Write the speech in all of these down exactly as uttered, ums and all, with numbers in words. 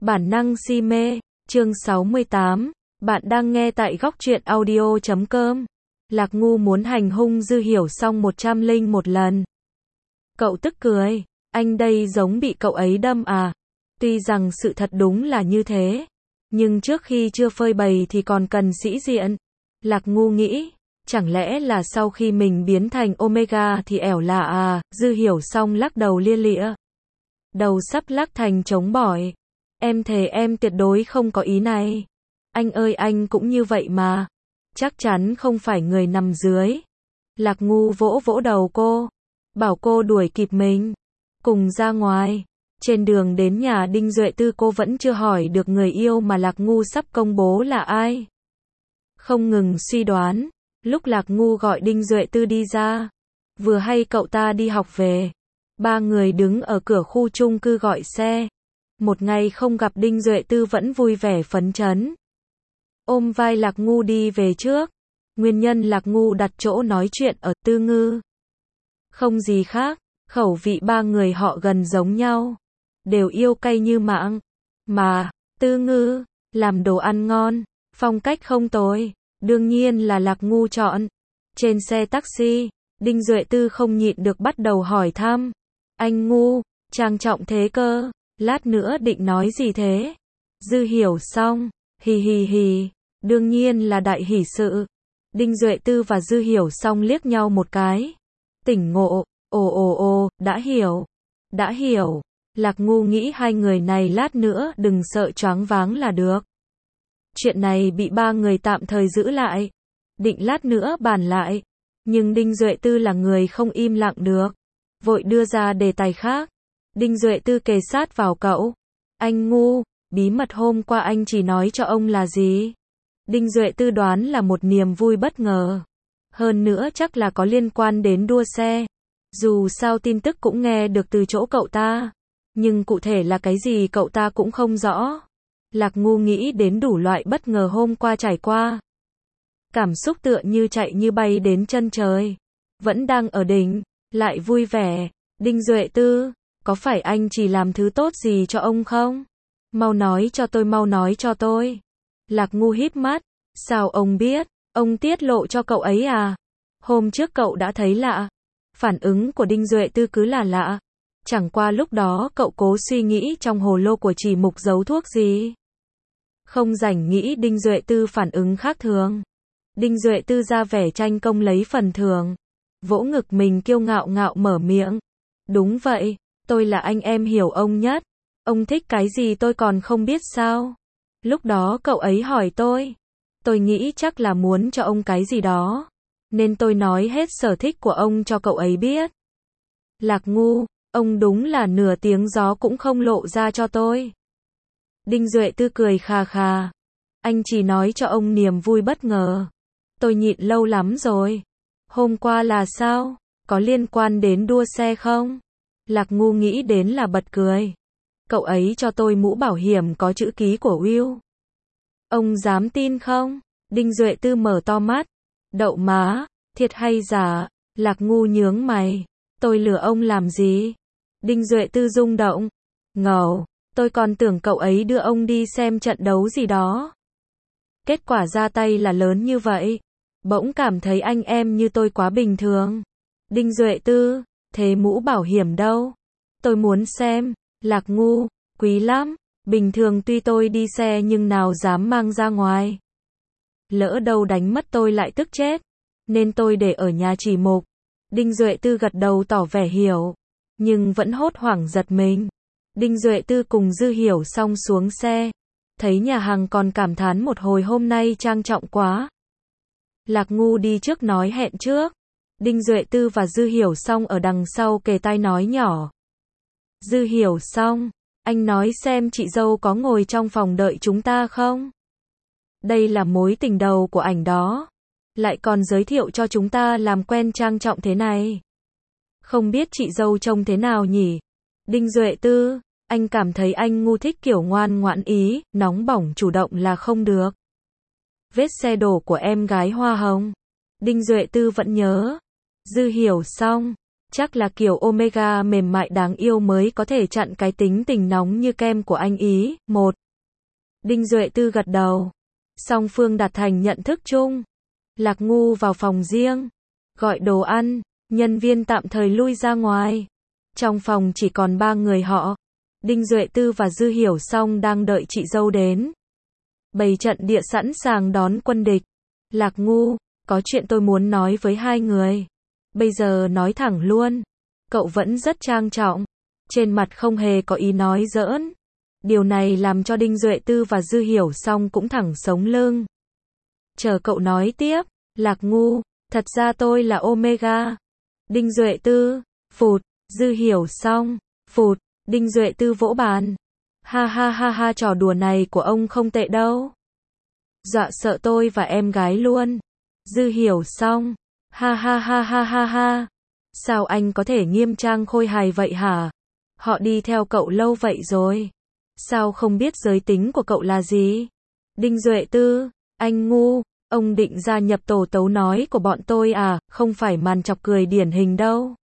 Bản năng si mê, chương sáu mươi tám, bạn đang nghe tại góc truyện audio chấm com. Lạc Ngu muốn hành hung Dư Hiểu Song một trăm linh một lần. Cậu tức cười, anh đây giống bị cậu ấy đâm à? Tuy rằng sự thật đúng là như thế, nhưng trước khi chưa phơi bày thì còn cần sĩ diện. Lạc Ngu nghĩ, chẳng lẽ là sau khi mình biến thành Omega thì ẻo lạ à? Dư Hiểu Song lắc đầu lia lịa. Đầu sắp lắc thành trống bỏi. Em thề em tuyệt đối không có ý này. Anh ơi anh cũng như vậy mà. Chắc chắn không phải người nằm dưới. Lạc Ngu vỗ vỗ đầu cô. Bảo cô đuổi kịp mình. Cùng ra ngoài. Trên đường đến nhà Đinh Duệ Tư cô vẫn chưa hỏi được người yêu mà Lạc Ngu sắp công bố là ai. Không ngừng suy đoán. Lúc Lạc Ngu gọi Đinh Duệ Tư đi ra. Vừa hay cậu ta đi học về. Ba người đứng ở cửa khu chung cư gọi xe. Một ngày không gặp Đinh Duệ Tư vẫn vui vẻ phấn chấn. Ôm vai Lạc Ngu đi về trước. Nguyên nhân Lạc Ngu đặt chỗ nói chuyện ở Tư Ngư. Không gì khác, khẩu vị ba người họ gần giống nhau. Đều yêu cay như mạng. Mà, Tư Ngư, làm đồ ăn ngon, phong cách không tồi. Đương nhiên là Lạc Ngu chọn. Trên xe taxi, Đinh Duệ Tư không nhịn được bắt đầu hỏi thăm. Anh Ngu, trang trọng thế cơ. Lát nữa định nói gì thế? Dư Hiểu Song, hì hì hì, đương nhiên là đại hỷ sự. Đinh Duệ Tư và Dư Hiểu Song liếc nhau một cái. Tỉnh ngộ, ồ ồ ồ, đã hiểu, đã hiểu. Lạc Ngu nghĩ hai người này lát nữa đừng sợ choáng váng là được. Chuyện này bị ba người tạm thời giữ lại. Định lát nữa bàn lại. Nhưng Đinh Duệ Tư là người không im lặng được. Vội đưa ra đề tài khác. Đinh Duệ Tư kề sát vào cậu. Anh Ngu, bí mật hôm qua anh chỉ nói cho ông là gì? Đinh Duệ Tư đoán là một niềm vui bất ngờ. Hơn nữa chắc là có liên quan đến đua xe. Dù sao tin tức cũng nghe được từ chỗ cậu ta. Nhưng cụ thể là cái gì cậu ta cũng không rõ. Lạc Ngu nghĩ đến đủ loại bất ngờ hôm qua trải qua. Cảm xúc tựa như chạy như bay đến chân trời. Vẫn đang ở đỉnh, lại vui vẻ. Đinh Duệ Tư, có phải anh chỉ làm thứ tốt gì cho ông không? Mau nói cho tôi, mau nói cho tôi. Lạc Ngu híp mắt. Sao ông biết? Ông tiết lộ cho cậu ấy à? Hôm trước cậu đã thấy lạ. Phản ứng của Đinh Duệ Tư cứ là lạ. Chẳng qua lúc đó cậu cố suy nghĩ trong hồ lô của Chỉ Mục giấu thuốc gì. Không rảnh nghĩ Đinh Duệ Tư phản ứng khác thường. Đinh Duệ Tư ra vẻ tranh công lấy phần thưởng. Vỗ ngực mình kiêu ngạo ngạo mở miệng. Đúng vậy, tôi là anh em hiểu ông nhất. Ông thích cái gì tôi còn không biết sao? Lúc đó cậu ấy hỏi tôi. Tôi nghĩ chắc là muốn cho ông cái gì đó. Nên tôi nói hết sở thích của ông cho cậu ấy biết. Lạc Ngu, ông đúng là nửa tiếng gió cũng không lộ ra cho tôi. Đinh Duệ Tư cười khà khà. Anh chỉ nói cho ông niềm vui bất ngờ. Tôi nhịn lâu lắm rồi. Hôm qua là sao? Có liên quan đến đua xe không? Lạc Ngu nghĩ đến là bật cười. Cậu ấy cho tôi mũ bảo hiểm có chữ ký của Will. Ông dám tin không? Đinh Duệ Tư mở to mắt. Đậu má, thiệt hay giả? Lạc Ngu nhướng mày. Tôi lừa ông làm gì? Đinh Duệ Tư rung động. Ngầu, tôi còn tưởng cậu ấy đưa ông đi xem trận đấu gì đó. Kết quả ra tay là lớn như vậy. Bỗng cảm thấy anh em như tôi quá bình thường. Đinh Duệ Tư, thế mũ bảo hiểm đâu? Tôi muốn xem. Lạc Ngu, quý lắm. Bình thường tuy tôi đi xe nhưng nào dám mang ra ngoài. Lỡ đâu đánh mất tôi lại tức chết. Nên tôi để ở nhà Chỉ Mục. Đinh Duệ Tư gật đầu tỏ vẻ hiểu. Nhưng vẫn hốt hoảng giật mình. Đinh Duệ Tư cùng Dư Hiểu Song xuống xe. Thấy nhà hàng còn cảm thán một hồi hôm nay trang trọng quá. Lạc Ngu đi trước nói hẹn trước. Đinh Duệ Tư và Dư Hiểu Song ở đằng sau kề tai nói nhỏ. Dư Hiểu Song, anh nói xem chị dâu có ngồi trong phòng đợi chúng ta không? Đây là mối tình đầu của ảnh đó. Lại còn giới thiệu cho chúng ta làm quen trang trọng thế này. Không biết chị dâu trông thế nào nhỉ? Đinh Duệ Tư, anh cảm thấy anh Ngu thích kiểu ngoan ngoãn ý, nóng bỏng chủ động là không được. Vết xe đổ của em gái hoa hồng. Đinh Duệ Tư vẫn nhớ. Dư Hiểu Song, Chắc là kiểu Omega mềm mại đáng yêu mới có thể chặn cái tính tình nóng như kem của anh ý. Một. Đinh Duệ Tư gật đầu. Song phương đạt thành nhận thức chung. Lạc Ngu vào phòng riêng. Gọi đồ ăn. Nhân viên tạm thời lui ra ngoài. Trong phòng chỉ còn ba người họ. Đinh Duệ Tư và Dư Hiểu Song đang đợi chị dâu đến. Bày trận địa sẵn sàng đón quân địch. Lạc Ngu, có chuyện tôi muốn nói với hai người. Bây giờ nói thẳng luôn. Cậu vẫn rất trang trọng. Trên mặt không hề có ý nói giỡn. Điều này làm cho Đinh Duệ Tư và Dư Hiểu Song cũng thẳng sống lưng. Chờ cậu nói tiếp. Lạc Ngu, thật ra tôi là Omega. Đinh Duệ Tư, phụt. Dư Hiểu Song, phụt. Đinh Duệ Tư vỗ bàn. Ha ha ha ha, trò đùa này của ông không tệ đâu. Dọa sợ tôi và em gái luôn. Dư Hiểu Song, ha ha ha ha ha ha. Sao anh có thể nghiêm trang khôi hài vậy hả? Họ đi theo cậu lâu vậy rồi. Sao không biết giới tính của cậu là gì? Đinh Duệ Tư, anh ngu, ông định gia nhập tổ tấu nói của bọn tôi à, không phải màn chọc cười điển hình đâu.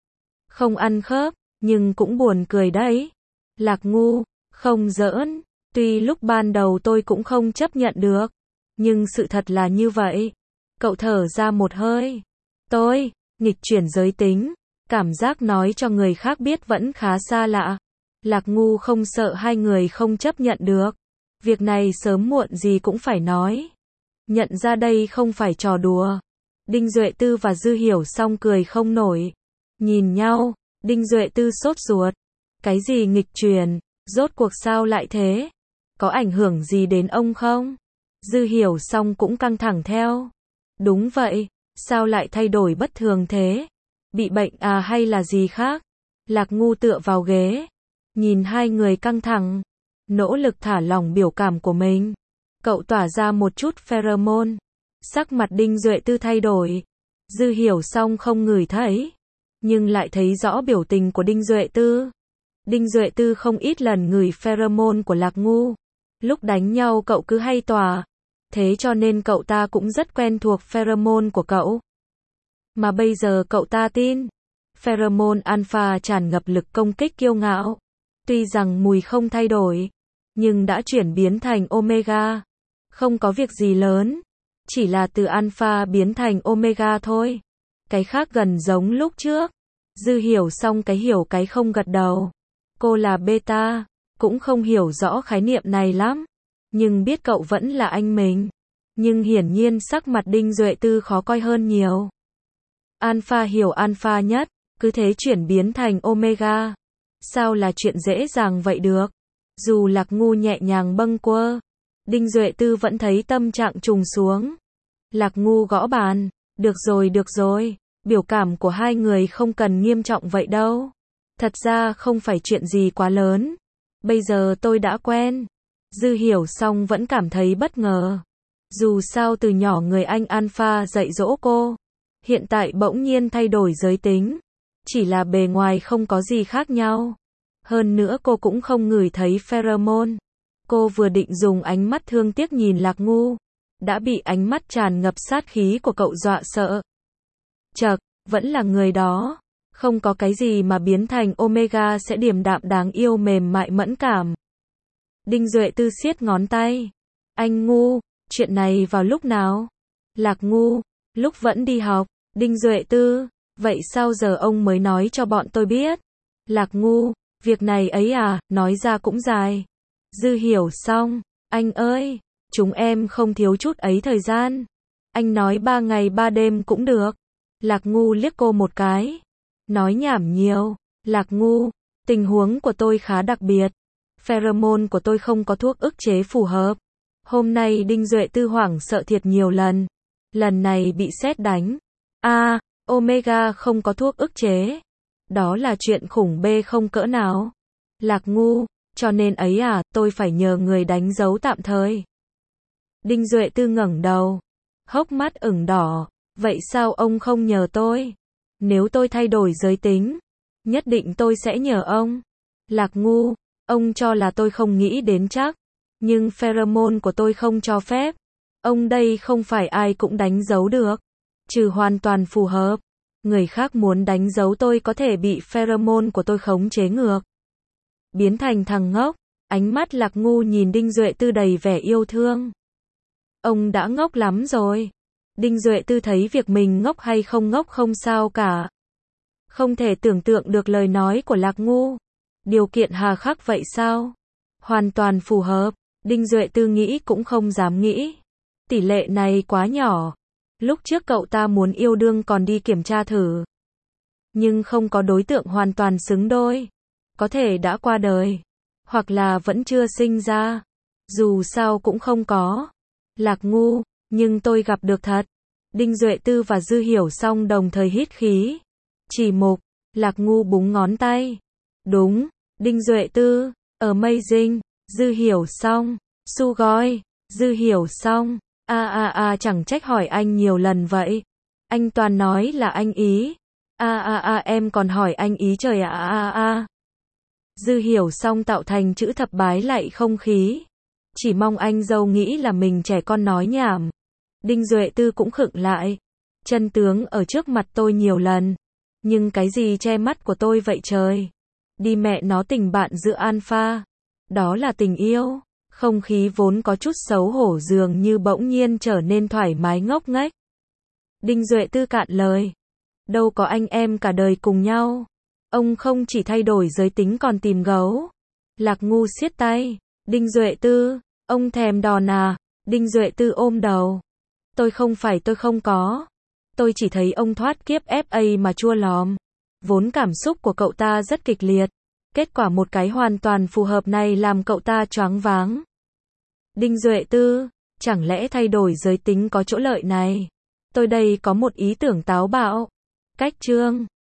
Không ăn khớp, nhưng cũng buồn cười đấy. Lạc Ngu, không giỡn, tuy lúc ban đầu tôi cũng không chấp nhận được, nhưng sự thật là như vậy. Cậu thở ra một hơi. Tôi, nghịch chuyển giới tính, cảm giác nói cho người khác biết vẫn khá xa lạ. Lạc Ngu không sợ hai người không chấp nhận được. Việc này sớm muộn gì cũng phải nói. Nhận ra đây không phải trò đùa. Đinh Duệ Tư và Dư Hiểu Song cười không nổi. Nhìn nhau, Đinh Duệ Tư sốt ruột. Cái gì nghịch chuyển, rốt cuộc sao lại thế? Có ảnh hưởng gì đến ông không? Dư Hiểu Song cũng căng thẳng theo. Đúng vậy, sao lại thay đổi bất thường thế? Bị bệnh à hay là gì khác? Lạc Ngu tựa vào ghế. Nhìn hai người căng thẳng. Nỗ lực thả lỏng biểu cảm của mình. Cậu tỏa ra một chút pheromone. Sắc mặt Đinh Duệ Tư thay đổi. Dư Hiểu Song không ngửi thấy, nhưng lại thấy rõ biểu tình của Đinh Duệ Tư. Đinh Duệ Tư không ít lần ngửi pheromone của Lạc Ngu. Lúc đánh nhau cậu cứ hay tỏa. Thế cho nên cậu ta cũng rất quen thuộc pheromone của cậu. Mà bây giờ cậu ta tin. Pheromone alpha tràn ngập lực công kích kiêu ngạo. Tuy rằng mùi không thay đổi, nhưng đã chuyển biến thành Omega. Không có việc gì lớn. Chỉ là từ alpha biến thành Omega thôi. Cái khác gần giống lúc trước. Dư Hiểu Song cái hiểu cái không gật đầu. Cô là beta, cũng không hiểu rõ khái niệm này lắm. Nhưng biết cậu vẫn là anh mình. Nhưng hiển nhiên sắc mặt Đinh Duệ Tư khó coi hơn nhiều. Alpha hiểu alpha nhất, cứ thế chuyển biến thành Omega. Sao là chuyện dễ dàng vậy được? Dù Lạc Ngu nhẹ nhàng bâng quơ, Đinh Duệ Tư vẫn thấy tâm trạng trùng xuống. Lạc Ngu gõ bàn. Được rồi được rồi, biểu cảm của hai người không cần nghiêm trọng vậy đâu. Thật ra không phải chuyện gì quá lớn. Bây giờ tôi đã quen. Dư Hiểu Song vẫn cảm thấy bất ngờ. Dù sao từ nhỏ người anh alpha dạy dỗ cô. Hiện tại bỗng nhiên thay đổi giới tính. Chỉ là bề ngoài không có gì khác nhau. Hơn nữa cô cũng không ngửi thấy pheromone. Cô vừa định dùng ánh mắt thương tiếc nhìn Lạc Ngu. Đã bị ánh mắt tràn ngập sát khí của cậu dọa sợ. Chậc, vẫn là người đó. Không có cái gì mà biến thành Omega sẽ điềm đạm đáng yêu mềm mại mẫn cảm. Đinh Duệ Tư siết ngón tay. Anh Ngu, chuyện này vào lúc nào? Lạc Ngu, lúc vẫn đi học. Đinh Duệ Tư, vậy sao giờ ông mới nói cho bọn tôi biết? Lạc Ngu, việc này ấy à, nói ra cũng dài. Dư Hiểu Song, anh ơi, chúng em không thiếu chút ấy thời gian. Anh nói ba ngày ba đêm cũng được. Lạc Ngu liếc cô một cái. Nói nhảm nhiều. Lạc Ngu, tình huống của tôi khá đặc biệt. Pheromone của tôi không có thuốc ức chế phù hợp. Hôm nay Đinh Duệ Tư hoảng sợ thiệt nhiều lần. Lần này bị sét đánh. A, à, Omega không có thuốc ức chế. Đó là chuyện khủng bê không cỡ nào. Lạc Ngu, cho nên ấy à, tôi phải nhờ người đánh dấu tạm thời. Đinh Duệ Tư ngẩng đầu. Hốc mắt ửng đỏ. Vậy sao ông không nhờ tôi? Nếu tôi thay đổi giới tính, nhất định tôi sẽ nhờ ông. Lạc Ngu, ông cho là tôi không nghĩ đến chắc. Nhưng pheromone của tôi không cho phép. Ông đây không phải ai cũng đánh dấu được. Trừ hoàn toàn phù hợp. Người khác muốn đánh dấu tôi có thể bị pheromone của tôi khống chế ngược. Biến thành thằng ngốc. Ánh mắt Lạc Ngu nhìn Đinh Duệ Tư đầy vẻ yêu thương. Ông đã ngốc lắm rồi. Đinh Duệ Tư thấy việc mình ngốc hay không ngốc không sao cả. Không thể tưởng tượng được lời nói của Lạc Ngu. Điều kiện hà khắc vậy sao? Hoàn toàn phù hợp. Đinh Duệ Tư nghĩ cũng không dám nghĩ. Tỷ lệ này quá nhỏ. Lúc trước cậu ta muốn yêu đương còn đi kiểm tra thử. Nhưng không có đối tượng hoàn toàn xứng đôi. Có thể đã qua đời. Hoặc là vẫn chưa sinh ra. Dù sao cũng không có. Lạc Ngu, nhưng tôi gặp được thật. Đinh Duệ Tư và Dư Hiểu Song đồng thời hít khí. Chỉ mục, Lạc Ngu búng ngón tay. Đúng, Đinh Duệ Tư, amazing, Dư Hiểu Song, sugoi, Dư Hiểu Song, a a a chẳng trách hỏi anh nhiều lần vậy. Anh toàn nói là anh ý. A a a em còn hỏi anh ý trời ạ a a a. Dư Hiểu Song tạo thành chữ thập bái lại không khí. Chỉ mong anh dâu nghĩ là mình trẻ con nói nhảm. Đinh Duệ Tư cũng khựng lại. Chân tướng ở trước mặt tôi nhiều lần. Nhưng cái gì che mắt của tôi vậy trời? Đi mẹ nó tình bạn giữa alpha. Đó là tình yêu. Không khí vốn có chút xấu hổ dường như bỗng nhiên trở nên thoải mái ngốc nghếch. Đinh Duệ Tư cạn lời. Đâu có anh em cả đời cùng nhau. Ông không chỉ thay đổi giới tính còn tìm gấu. Lạc Ngu siết tay. Đinh Duệ Tư, ông thèm đòn à? Đinh Duệ Tư ôm đầu. Tôi không phải tôi không có. Tôi chỉ thấy ông thoát kiếp ép a mà chua lòm. Vốn cảm xúc của cậu ta rất kịch liệt. Kết quả một cái hoàn toàn phù hợp này làm cậu ta choáng váng. Đinh Duệ Tư, chẳng lẽ thay đổi giới tính có chỗ lợi này? Tôi đây có một ý tưởng táo bạo. Cách chương